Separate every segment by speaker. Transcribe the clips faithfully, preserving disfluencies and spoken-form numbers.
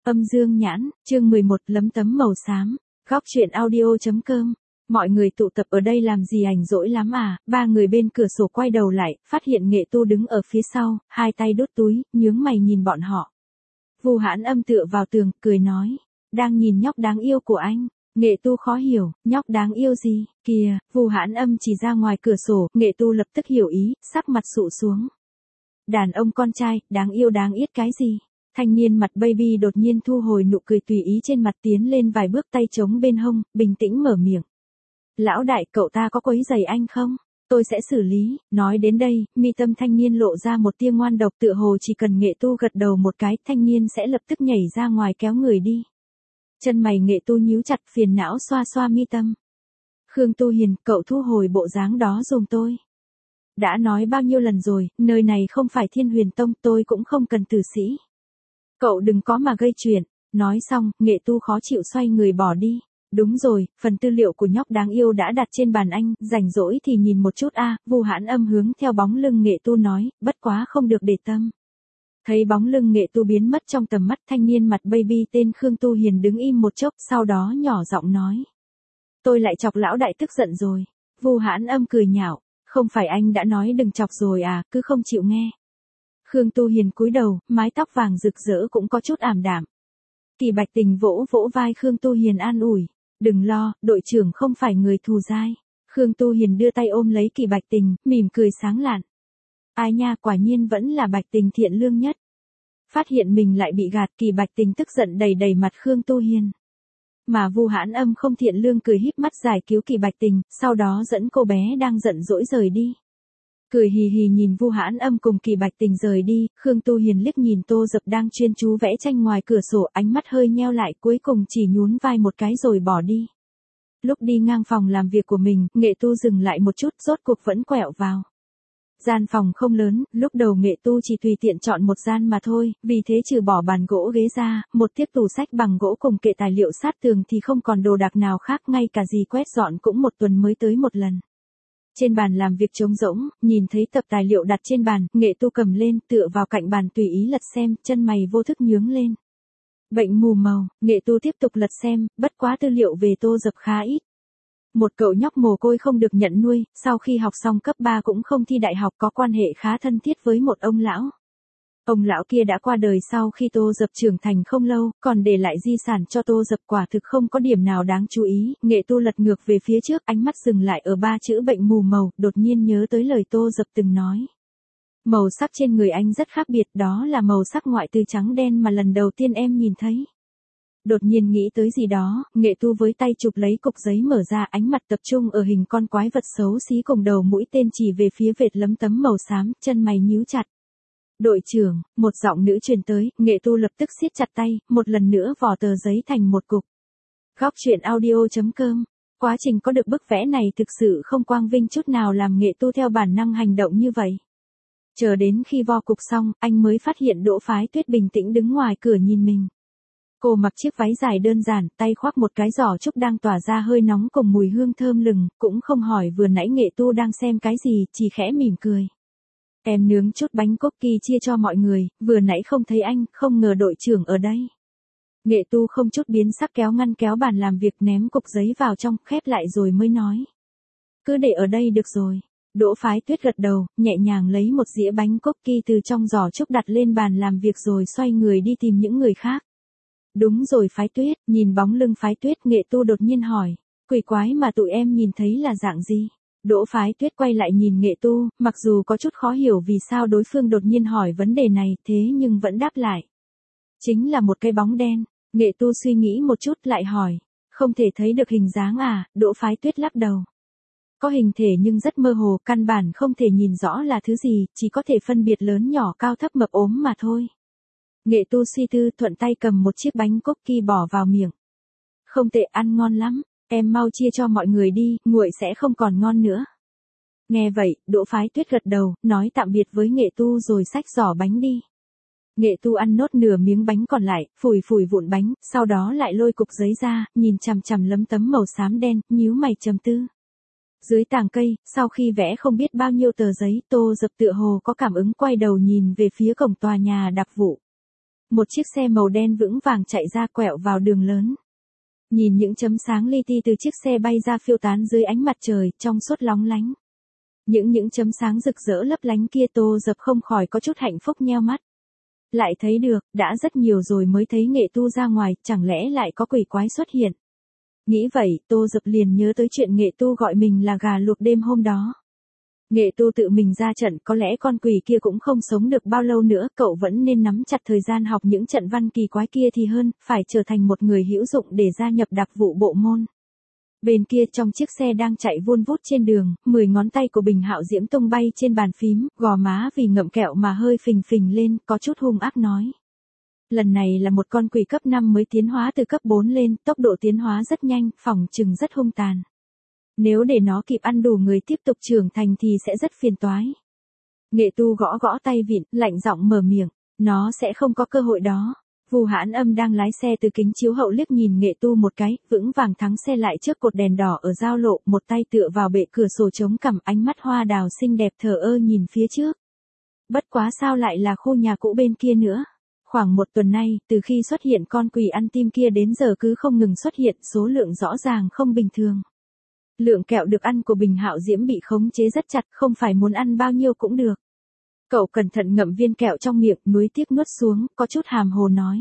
Speaker 1: Âm dương nhãn, chương mười một lấm tấm màu xám, góc truyện audio.com. Mọi người tụ tập ở đây làm gì rảnh rỗi lắm à? Ba người bên cửa sổ quay đầu lại, phát hiện Nghệ Tu đứng ở phía sau, hai tay đút túi, nhướng mày nhìn bọn họ. Vu Hãn Âm tựa vào tường, cười nói, đang nhìn nhóc đáng yêu của anh. Nghệ Tu khó hiểu, nhóc đáng yêu gì? Kìa, Vu Hãn Âm chỉ ra ngoài cửa sổ, Nghệ Tu lập tức hiểu ý, sắc mặt sụ xuống. Đàn ông con trai, đáng yêu đáng yết cái gì? Thanh niên mặt baby đột nhiên thu hồi nụ cười tùy ý trên mặt, tiến lên vài bước, tay chống bên hông, bình tĩnh mở miệng. Lão đại, cậu ta có quấy rầy anh không? Tôi sẽ xử lý. Nói đến đây, mi tâm thanh niên lộ ra một tia ngoan độc, tựa hồ chỉ cần Nghệ Tu gật đầu một cái, thanh niên sẽ lập tức nhảy ra ngoài kéo người đi. Chân mày Nghệ Tu nhíu chặt, phiền não xoa xoa mi tâm. Khương Tu Hiền, cậu thu hồi bộ dáng đó giùm tôi. Đã nói bao nhiêu lần rồi, nơi này không phải Thiên Huyền Tông, tôi cũng không cần tử sĩ. Cậu đừng có mà gây chuyện. Nói xong, Nghệ Tu khó chịu xoay người bỏ đi. Đúng rồi, phần tư liệu của nhóc đáng yêu đã đặt trên bàn anh, rảnh rỗi thì nhìn một chút a. Vu Hãn Âm hướng theo bóng lưng Nghệ Tu nói, bất quá không được để tâm. Thấy bóng lưng Nghệ Tu biến mất trong tầm mắt, thanh niên mặt baby tên Khương Tu Hiền đứng im một chốc, sau đó nhỏ giọng nói. Tôi lại chọc lão đại tức giận rồi. Vu Hãn Âm cười nhạo, không phải anh đã nói đừng chọc rồi à, cứ không chịu nghe. Khương Tu Hiền cúi đầu, mái tóc vàng rực rỡ cũng có chút ảm đạm. Kỳ Bạch Tình vỗ vỗ vai Khương Tu Hiền an ủi, đừng lo, đội trưởng không phải người thù dai. Khương Tu Hiền đưa tay ôm lấy Kỳ Bạch Tình, mỉm cười sáng lạn. Ai nha, quả nhiên vẫn là Bạch Tình thiện lương nhất. Phát hiện mình lại bị gạt, Kỳ Bạch Tình tức giận đầy đầy mặt Khương Tu Hiền. Mà Vu Hãn Âm không thiện lương cười híp mắt giải cứu Kỳ Bạch Tình, sau đó dẫn cô bé đang giận dỗi rời đi. Cười hì hì nhìn Vu Hãn Âm cùng Kỳ Bạch Tình rời đi, Khương Tu Hiền liếc nhìn Tô Dập đang chuyên chú vẽ tranh ngoài cửa sổ, ánh mắt hơi nheo lại, cuối cùng chỉ nhún vai một cái rồi bỏ đi. Lúc đi ngang phòng làm việc của mình, Nghệ Tu dừng lại một chút, rốt cuộc vẫn quẹo vào. Gian phòng không lớn, lúc đầu Nghệ Tu chỉ tùy tiện chọn một gian mà thôi, vì thế trừ bỏ bàn gỗ ghế ra, một tiếp tủ sách bằng gỗ cùng kệ tài liệu sát tường thì không còn đồ đạc nào khác, ngay cả gì quét dọn cũng một tuần mới tới một lần. Trên bàn làm việc trống rỗng, nhìn thấy tập tài liệu đặt trên bàn, Nghệ Tu cầm lên, tựa vào cạnh bàn tùy ý lật xem, chân mày vô thức nhướng lên. Bệnh mù màu, Nghệ Tu tiếp tục lật xem, bất quá tư liệu về Tô Dập khá ít. Một cậu nhóc mồ côi không được nhận nuôi, sau khi học xong cấp ba cũng không thi đại học, có quan hệ khá thân thiết với một ông lão. Ông lão kia đã qua đời sau khi Tô Dập trưởng thành không lâu, còn để lại di sản cho Tô Dập, quả thực không có điểm nào đáng chú ý. Nghệ Tu lật ngược về phía trước, ánh mắt dừng lại ở ba chữ bệnh mù màu, đột nhiên nhớ tới lời Tô Dập từng nói. Màu sắc trên người anh rất khác biệt, đó là màu sắc ngoại từ trắng đen mà lần đầu tiên em nhìn thấy. Đột nhiên nghĩ tới gì đó, Nghệ Tu với tay chụp lấy cục giấy mở ra, ánh mặt tập trung ở hình con quái vật xấu xí cùng đầu mũi tên chỉ về phía vệt lấm tấm màu xám, chân mày nhíu chặt. Đội trưởng, một giọng nữ truyền tới, Nghệ Tu lập tức siết chặt tay, một lần nữa vò tờ giấy thành một cục. Góc truyện audio.com. Quá trình có được bức vẽ này thực sự không quang vinh chút nào, làm Nghệ Tu theo bản năng hành động như vậy. Chờ đến khi vo cục xong, anh mới phát hiện Đỗ Phái Tuyết bình tĩnh đứng ngoài cửa nhìn mình. Cô mặc chiếc váy dài đơn giản, tay khoác một cái giỏ trúc đang tỏa ra hơi nóng cùng mùi hương thơm lừng, cũng không hỏi vừa nãy Nghệ Tu đang xem cái gì, chỉ khẽ mỉm cười. Em nướng chút bánh cookie chia cho mọi người, vừa nãy không thấy anh, không ngờ đội trưởng ở đây. Nghệ Tu không chút biến sắc kéo ngăn kéo bàn làm việc, ném cục giấy vào trong, khép lại rồi mới nói. Cứ để ở đây được rồi. Đỗ Phái Tuyết gật đầu, nhẹ nhàng lấy một dĩa bánh cookie từ trong giỏ trúc đặt lên bàn làm việc rồi xoay người đi tìm những người khác. Đúng rồi Phái Tuyết, nhìn bóng lưng Phái Tuyết, Nghệ Tu đột nhiên hỏi, quỷ quái mà tụi em nhìn thấy là dạng gì? Đỗ Phái Tuyết quay lại nhìn Nghệ Tu, mặc dù có chút khó hiểu vì sao đối phương đột nhiên hỏi vấn đề này, thế nhưng vẫn đáp lại. Chính là một cái bóng đen. Nghệ Tu suy nghĩ một chút lại hỏi, không thể thấy được hình dáng à? Đỗ Phái Tuyết lắc đầu. Có hình thể nhưng rất mơ hồ, căn bản không thể nhìn rõ là thứ gì, chỉ có thể phân biệt lớn nhỏ cao thấp mập ốm mà thôi. Nghệ Tu suy tư, thuận tay cầm một chiếc bánh cookie bỏ vào miệng. Không tệ, ăn ngon lắm, em mau chia cho mọi người đi, nguội sẽ không còn ngon nữa. Nghe vậy, Đỗ Phái Tuyết gật đầu, nói tạm biệt với Nghệ Tu rồi xách giỏ bánh đi. Nghệ Tu ăn nốt nửa miếng bánh còn lại, phủi phủi vụn bánh, sau đó lại lôi cục giấy ra, nhìn chằm chằm lấm tấm màu xám đen, nhíu mày trầm tư. Dưới tàng cây, sau khi vẽ không biết bao nhiêu tờ giấy, Tô Dập tựa hồ có cảm ứng quay đầu nhìn về phía cổng tòa nhà đặc vụ. Một chiếc xe màu đen vững vàng chạy ra quẹo vào đường lớn. Nhìn những chấm sáng li ti từ chiếc xe bay ra phiêu tán dưới ánh mặt trời, trong suốt lóng lánh. Những những chấm sáng rực rỡ lấp lánh kia Tô Dập không khỏi có chút hạnh phúc nheo mắt. Lại thấy được, đã rất nhiều rồi mới thấy Nghệ Tu ra ngoài, chẳng lẽ lại có quỷ quái xuất hiện. Nghĩ vậy, Tô Dập liền nhớ tới chuyện Nghệ Tu gọi mình là gà luộc đêm hôm đó. Nghệ Tu tự mình ra trận, có lẽ con quỷ kia cũng không sống được bao lâu nữa, cậu vẫn nên nắm chặt thời gian học những trận văn kỳ quái kia thì hơn, phải trở thành một người hữu dụng để gia nhập đặc vụ bộ môn. Bên kia trong chiếc xe đang chạy vun vút trên đường, mười ngón tay của Bình Hạo Diễm tung bay trên bàn phím, gò má vì ngậm kẹo mà hơi phình phình lên, có chút hung ác nói. Lần này là một con quỷ cấp năm mới tiến hóa từ cấp bốn lên, tốc độ tiến hóa rất nhanh, phỏng chừng rất hung tàn. Nếu để nó kịp ăn đủ người tiếp tục trưởng thành thì sẽ rất phiền toái. Nghệ Tu gõ gõ tay vịn, lạnh giọng mở miệng, nó sẽ không có cơ hội đó. Vu Hãn Âm đang lái xe từ kính chiếu hậu liếc nhìn Nghệ Tu một cái, vững vàng thắng xe lại trước cột đèn đỏ ở giao lộ, một tay tựa vào bệ cửa sổ chống cằm, ánh mắt hoa đào xinh đẹp thờ ơ nhìn phía trước. Bất quá sao lại là khu nhà cũ bên kia nữa? Khoảng một tuần nay, từ khi xuất hiện con quỷ ăn tim kia đến giờ cứ không ngừng xuất hiện, số lượng rõ ràng không bình thường. Lượng kẹo được ăn của Bình Hạo Diễm bị khống chế rất chặt, không phải muốn ăn bao nhiêu cũng được. Cậu cẩn thận ngậm viên kẹo trong miệng, nuối tiếc nuốt xuống, có chút hàm hồ nói.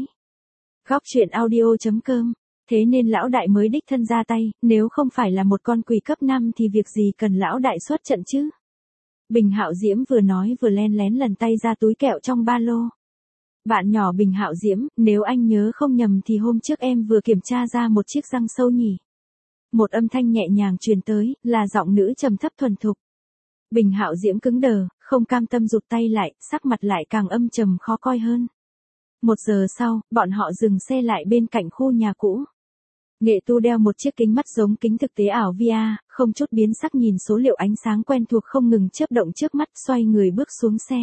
Speaker 1: Góc truyện audio chấm com, thế nên lão đại mới đích thân ra tay, nếu không phải là một con quỷ cấp năm thì việc gì cần lão đại xuất trận chứ? Bình Hạo Diễm vừa nói vừa len lén lần tay ra túi kẹo trong ba lô. Bạn nhỏ Bình Hạo Diễm, nếu anh nhớ không nhầm thì hôm trước em vừa kiểm tra ra một chiếc răng sâu nhỉ? Một âm thanh nhẹ nhàng truyền tới, là giọng nữ trầm thấp thuần thục. Bình Hạo Diễm cứng đờ, không cam tâm rụt tay lại, sắc mặt lại càng âm trầm khó coi hơn. Một giờ sau, bọn họ dừng xe lại bên cạnh khu nhà cũ. Nghệ Tu đeo một chiếc kính mắt giống kính thực tế ảo vê rờ, không chút biến sắc nhìn số liệu ánh sáng quen thuộc không ngừng chớp động trước mắt, xoay người bước xuống xe.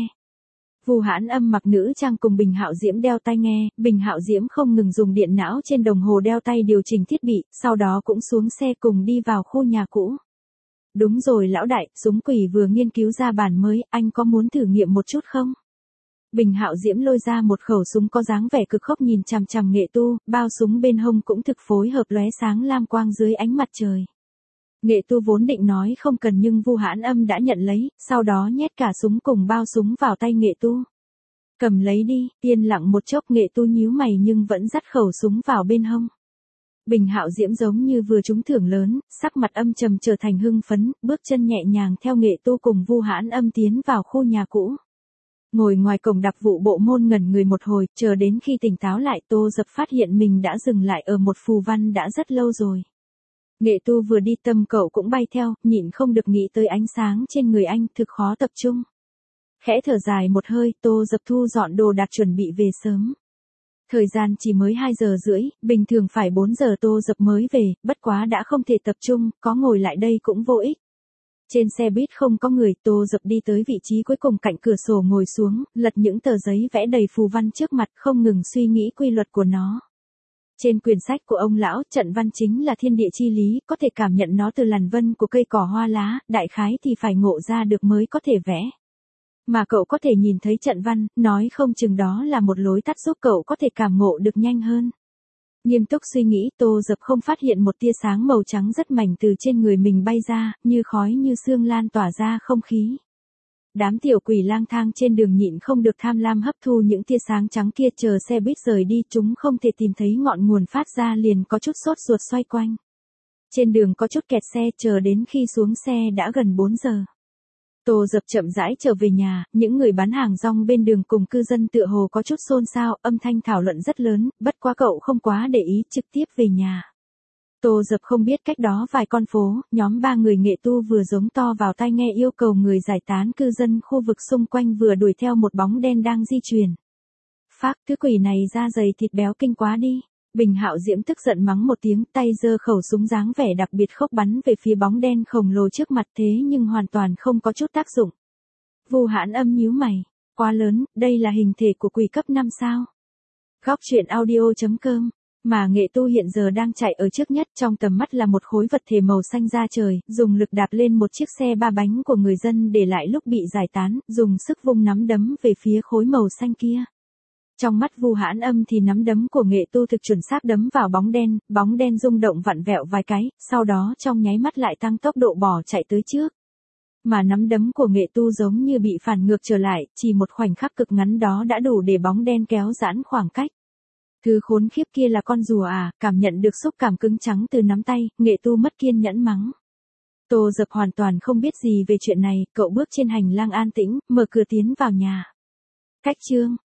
Speaker 1: Vu Hãn Âm mặc nữ trang cùng Bình Hạo Diễm đeo tai nghe, Bình Hạo Diễm không ngừng dùng điện não trên đồng hồ đeo tay điều chỉnh thiết bị, sau đó cũng xuống xe cùng đi vào khu nhà cũ. Đúng rồi lão đại, súng quỷ vừa nghiên cứu ra bản mới, anh có muốn thử nghiệm một chút không? Bình Hạo Diễm lôi ra một khẩu súng có dáng vẻ cực khốc nhìn chằm chằm Nghệ Tu, bao súng bên hông cũng thực phối hợp lóe sáng lam quang dưới ánh mặt trời. Nghệ Tu vốn định nói không cần nhưng Vu Hãn Âm đã nhận lấy, sau đó nhét cả súng cùng bao súng vào tay Nghệ Tu. Cầm lấy đi, yên lặng một chốc Nghệ Tu nhíu mày nhưng vẫn dắt khẩu súng vào bên hông. Bình Hạo Diễm giống như vừa trúng thưởng lớn, sắc mặt âm trầm trở thành hưng phấn, bước chân nhẹ nhàng theo Nghệ Tu cùng Vu Hãn Âm tiến vào khu nhà cũ. Ngồi ngoài cổng đặc vụ bộ môn ngẩn người một hồi, chờ đến khi tỉnh táo lại Tô Dập phát hiện mình đã dừng lại ở một phù văn đã rất lâu rồi. Nghệ Tu vừa đi tâm cậu cũng bay theo, nhịn không được nghĩ tới ánh sáng trên người anh, thực khó tập trung. Khẽ thở dài một hơi, Tô Dập thu dọn đồ đạc chuẩn bị về sớm. Thời gian chỉ mới hai giờ rưỡi, bình thường phải bốn giờ Tô Dập mới về, bất quá đã không thể tập trung, có ngồi lại đây cũng vô ích. Trên xe buýt không có người, Tô Dập đi tới vị trí cuối cùng cạnh cửa sổ ngồi xuống, lật những tờ giấy vẽ đầy phù văn trước mặt không ngừng suy nghĩ quy luật của nó. Trên quyển sách của ông lão, trận văn chính là thiên địa chi lý, có thể cảm nhận nó từ làn vân của cây cỏ hoa lá, đại khái thì phải ngộ ra được mới có thể vẽ. Mà cậu có thể nhìn thấy trận văn, nói không chừng đó là một lối tắt giúp cậu có thể cảm ngộ được nhanh hơn. Nghiêm túc suy nghĩ, Tô Dập không phát hiện một tia sáng màu trắng rất mảnh từ trên người mình bay ra, như khói như sương lan tỏa ra không khí. Đám tiểu quỷ lang thang trên đường nhịn không được tham lam hấp thu những tia sáng trắng kia, chờ xe buýt rời đi chúng không thể tìm thấy ngọn nguồn phát ra liền có chút sốt ruột xoay quanh. Trên đường có chút kẹt xe, chờ đến khi xuống xe đã gần bốn giờ. Tô Dập chậm rãi trở về nhà, những người bán hàng rong bên đường cùng cư dân tựa hồ có chút xôn xao, âm thanh thảo luận rất lớn, bất quá cậu không quá để ý, trực tiếp về nhà. Tô Dập không biết cách đó vài con phố, nhóm ba người Nghệ Tu vừa giống to vào tai nghe yêu cầu người giải tán cư dân khu vực xung quanh vừa đuổi theo một bóng đen đang di chuyển. Phác, thứ quỷ này da dày thịt béo kinh quá đi. Bình Hạo Diễm tức giận mắng một tiếng, tay giơ khẩu súng dáng vẻ đặc biệt khốc bắn về phía bóng đen khổng lồ trước mặt, thế nhưng hoàn toàn không có chút tác dụng. Vu Hãn Âm nhíu mày, quá lớn, đây là hình thể của quỷ cấp năm sao? Góc truyện audio chấm com, mà Nghệ Tu hiện giờ đang chạy ở trước nhất, trong tầm mắt là một khối vật thể màu xanh da trời, dùng lực đạp lên một chiếc xe ba bánh của người dân để lại lúc bị giải tán, dùng sức vung nắm đấm về phía khối màu xanh kia. Trong mắt Vu Hãn Âm thì nắm đấm của Nghệ Tu thực chuẩn xác đấm vào bóng đen, bóng đen rung động vặn vẹo vài cái, sau đó trong nháy mắt lại tăng tốc độ bỏ chạy tới trước. Mà nắm đấm của Nghệ Tu giống như bị phản ngược trở lại, chỉ một khoảnh khắc cực ngắn đó đã đủ để bóng đen kéo giãn khoảng cách. Thứ khốn khiếp kia là con rùa à, cảm nhận được xúc cảm cứng trắng từ nắm tay, Nghệ Tu mất kiên nhẫn mắng. Tô Dập hoàn toàn không biết gì về chuyện này, cậu bước trên hành lang an tĩnh, mở cửa tiến vào nhà. Cách chương